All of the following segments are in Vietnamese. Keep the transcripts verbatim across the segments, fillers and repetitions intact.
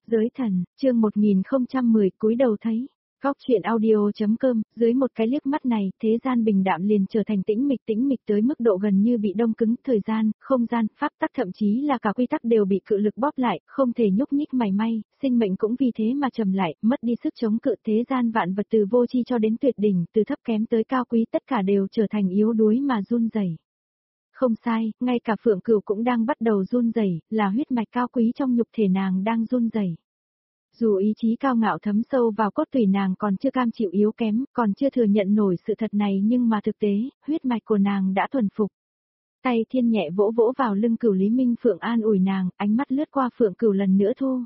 Giới thần, chương một nghìn không trăm mười cúi đầu thấy. Góc chuyện audio.com, dưới một cái liếc mắt này, thế gian bình đạm liền trở thành tĩnh mịch tĩnh mịch tới mức độ gần như bị đông cứng, thời gian, không gian, pháp tắc thậm chí là cả quy tắc đều bị cự lực bóp lại, không thể nhúc nhích mảy may, sinh mệnh cũng vì thế mà trầm lại, mất đi sức chống cự, thế gian vạn vật từ vô tri cho đến tuyệt đỉnh, từ thấp kém tới cao quý tất cả đều trở thành yếu đuối mà run rẩy. Không sai, ngay cả Phượng Cửu cũng đang bắt đầu run rẩy, là huyết mạch cao quý trong nhục thể nàng đang run rẩy. Dù ý chí cao ngạo thấm sâu vào cốt tủy nàng còn chưa cam chịu yếu kém, còn chưa thừa nhận nổi sự thật này nhưng mà thực tế, huyết mạch của nàng đã thuần phục. Tay Thiên nhẹ vỗ vỗ vào lưng Cửu Lý Minh Phượng an ủi nàng, ánh mắt lướt qua Phượng Cửu lần nữa thu.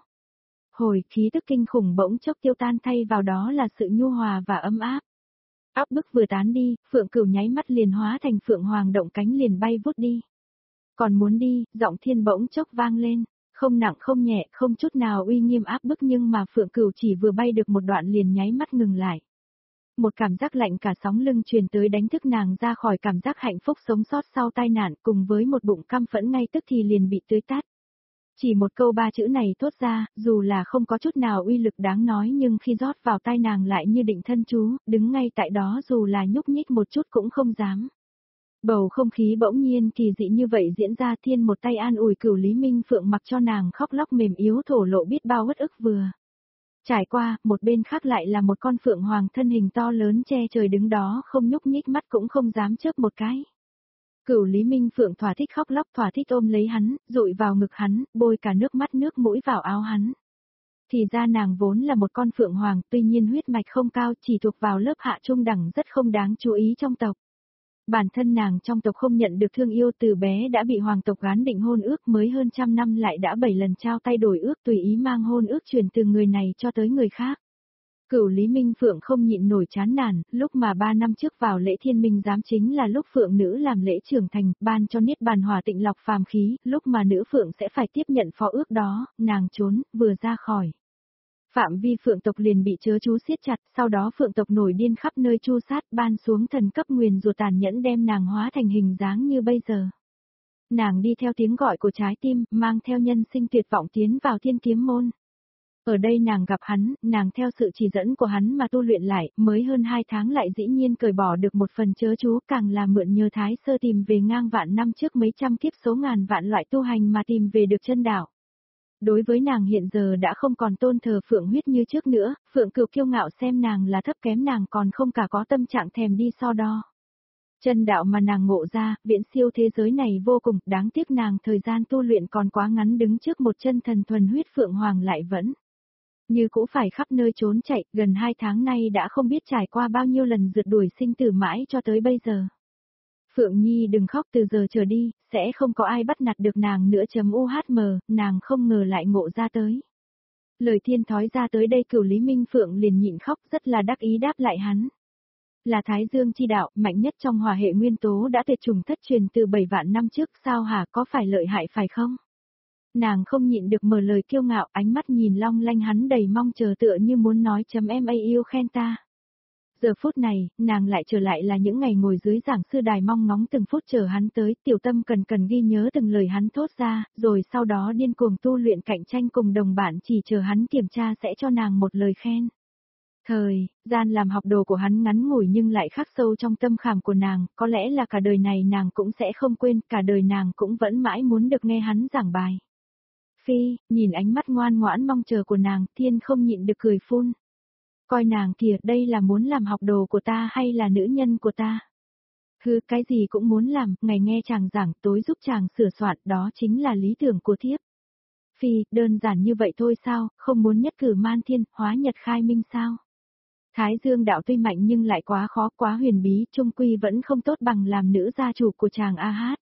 Hồi khí tức kinh khủng bỗng chốc tiêu tan thay vào đó là sự nhu hòa và ấm áp. Áp bức vừa tán đi, Phượng Cửu nháy mắt liền hóa thành Phượng Hoàng động cánh liền bay vút đi. Còn muốn đi, giọng Thiên bỗng chốc vang lên. Không nặng không nhẹ, không chút nào uy nghiêm áp bức nhưng mà Phượng Cửu chỉ vừa bay được một đoạn liền nháy mắt ngừng lại. Một cảm giác lạnh cả sóng lưng truyền tới đánh thức nàng ra khỏi cảm giác hạnh phúc sống sót sau tai nạn cùng với một bụng căm phẫn ngay tức thì liền bị tưới tát. Chỉ một câu ba chữ này thốt ra, dù là không có chút nào uy lực đáng nói nhưng khi rót vào tai nàng lại như định thân chú, đứng ngay tại đó dù là nhúc nhích một chút cũng không dám. Bầu không khí bỗng nhiên kỳ dị như vậy diễn ra Thiên một tay an ủi Cửu Lý Minh Phượng mặc cho nàng khóc lóc mềm yếu thổ lộ biết bao uất ức vừa. Trải qua, một bên khác lại là một con Phượng Hoàng thân hình to lớn che trời đứng đó không nhúc nhích mắt cũng không dám chớp một cái. Cửu Lý Minh Phượng thỏa thích khóc lóc thỏa thích ôm lấy hắn, dụi vào ngực hắn, bôi cả nước mắt nước mũi vào áo hắn. Thì ra nàng vốn là một con Phượng Hoàng, tuy nhiên huyết mạch không cao chỉ thuộc vào lớp hạ trung đẳng rất không đáng chú ý trong tộc. Bản thân nàng trong tộc không nhận được thương yêu từ bé đã bị hoàng tộc gán định hôn ước mới hơn trăm năm lại đã bảy lần trao tay đổi ước tùy ý mang hôn ước truyền từ người này cho tới người khác. Cửu Lý Minh Phượng không nhịn nổi chán nản, lúc mà ba năm trước vào lễ thiên minh giám chính là lúc Phượng nữ làm lễ trưởng thành, ban cho niết bàn hỏa tịnh lọc phàm khí, lúc mà nữ Phượng sẽ phải tiếp nhận phó ước đó, nàng trốn, vừa ra khỏi. Phạm vi Phượng tộc liền bị chớ chú siết chặt, sau đó Phượng tộc nổi điên khắp nơi chu sát ban xuống thần cấp nguyền rủa tàn nhẫn đem nàng hóa thành hình dáng như bây giờ. Nàng đi theo tiếng gọi của trái tim, mang theo nhân sinh tuyệt vọng tiến vào Thiên Kiếm Môn. Ở đây nàng gặp hắn, nàng theo sự chỉ dẫn của hắn mà tu luyện lại, mới hơn hai tháng lại dĩ nhiên cởi bỏ được một phần chớ chú càng là mượn nhờ Thái Sơ tìm về ngang vạn năm trước mấy trăm kiếp số ngàn vạn loại tu hành mà tìm về được chân đạo. Đối với nàng hiện giờ đã không còn tôn thờ Phượng huyết như trước nữa, Phượng Cửu kiêu ngạo xem nàng là thấp kém nàng còn không cả có tâm trạng thèm đi so đo. Chân đạo mà nàng ngộ ra, viễn siêu thế giới này vô cùng, đáng tiếc nàng thời gian tu luyện còn quá ngắn đứng trước một chân thần thuần huyết Phượng Hoàng lại vẫn. Như cũng phải khắp nơi trốn chạy, gần hai tháng nay đã không biết trải qua bao nhiêu lần rượt đuổi sinh tử mãi cho tới bây giờ. Phượng Nhi đừng khóc từ giờ trở đi, sẽ không có ai bắt nạt được nàng nữa chấm u hát em, nàng không ngờ lại ngộ ra tới. Lời Thiên thói ra tới đây Cửu Lý Minh Phượng liền nhịn khóc rất là đắc ý đáp lại hắn. Là Thái Dương chi đạo, mạnh nhất trong hỏa hệ nguyên tố đã tuyệt chủng thất truyền từ bảy vạn năm trước sao hả có phải lợi hại phải không? Nàng không nhịn được mở lời kiêu ngạo ánh mắt nhìn long lanh hắn đầy mong chờ tựa như muốn nói chấm em ai yêu khen ta. Giờ phút này, nàng lại trở lại là những ngày ngồi dưới giảng sư đài mong ngóng từng phút chờ hắn tới, tiểu tâm cần cần ghi nhớ từng lời hắn thốt ra, rồi sau đó điên cuồng tu luyện cạnh tranh cùng đồng bạn chỉ chờ hắn kiểm tra sẽ cho nàng một lời khen. Thời, gian làm học đồ của hắn ngắn ngủi nhưng lại khắc sâu trong tâm khảm của nàng, có lẽ là cả đời này nàng cũng sẽ không quên, cả đời nàng cũng vẫn mãi muốn được nghe hắn giảng bài. Phi, nhìn ánh mắt ngoan ngoãn mong chờ của nàng, Thiên không nhịn được cười phun. Coi nàng kìa, đây là muốn làm học đồ của ta hay là nữ nhân của ta? Hừ, cái gì cũng muốn làm, ngày nghe chàng giảng, tối giúp chàng sửa soạn, đó chính là lý tưởng của thiếp. Phi, đơn giản như vậy thôi sao, không muốn nhất cử man thiên, hóa nhật khai minh sao? Thái Dương đạo tuy mạnh nhưng lại quá khó, quá huyền bí, trung quy vẫn không tốt bằng làm nữ gia chủ của chàng A Hát.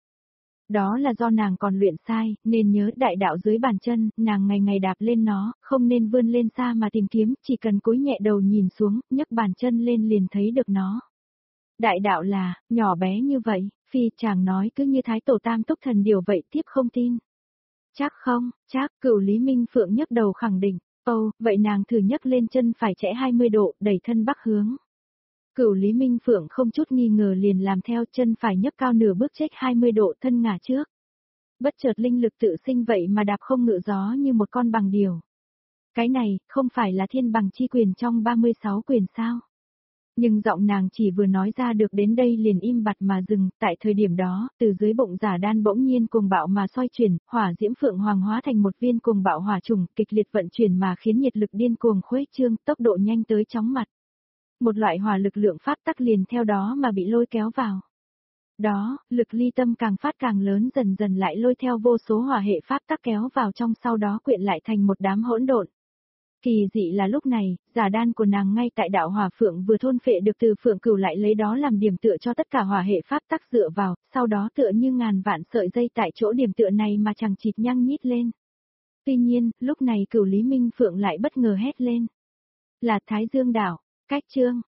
Đó là do nàng còn luyện sai, nên nhớ đại đạo dưới bàn chân, nàng ngày ngày đạp lên nó, không nên vươn lên xa mà tìm kiếm, chỉ cần cúi nhẹ đầu nhìn xuống, nhấc bàn chân lên liền thấy được nó. Đại đạo là, nhỏ bé như vậy, Phi chàng nói cứ như Thái Tổ Tam Túc Thần điều vậy tiếp không tin. Chắc không, chắc, Cửu Lý Minh Phượng nhấc đầu khẳng định, ồ, vậy nàng thử nhấc lên chân phải chẽ hai mươi độ, đẩy thân bắc hướng. Cửu Lý Minh Phượng không chút nghi ngờ liền làm theo chân phải nhấc cao nửa bước chếch hai mươi độ thân ngả trước. Bất chợt linh lực tự sinh vậy mà đạp không ngự gió như một con bằng điều. Cái này, không phải là thiên bằng chi quyền trong ba mươi sáu quyền sao? Nhưng giọng nàng chỉ vừa nói ra được đến đây liền im bặt mà dừng, tại thời điểm đó, từ dưới bụng giả đan bỗng nhiên cuồng bạo mà soi chuyển, hỏa diễm phượng hoàng hóa thành một viên cuồng bạo hỏa trùng, kịch liệt vận chuyển mà khiến nhiệt lực điên cuồng khuếch trương, tốc độ nhanh tới chóng mặt. Một loại hỏa lực lượng pháp tắc liền theo đó mà bị lôi kéo vào. Đó, lực ly tâm càng phát càng lớn dần dần lại lôi theo vô số hỏa hệ pháp tắc kéo vào trong sau đó quyện lại thành một đám hỗn độn. Kỳ dị là lúc này, giả đan của nàng ngay tại đạo hỏa phượng vừa thôn phệ được từ phượng cửu lại lấy đó làm điểm tựa cho tất cả hỏa hệ pháp tắc dựa vào, sau đó tựa như ngàn vạn sợi dây tại chỗ điểm tựa này mà chẳng chịt nhăng nhít lên. Tuy nhiên, lúc này cửu Lý Minh Phượng lại bất ngờ hét lên. Là Thái Dương đảo, cách chương.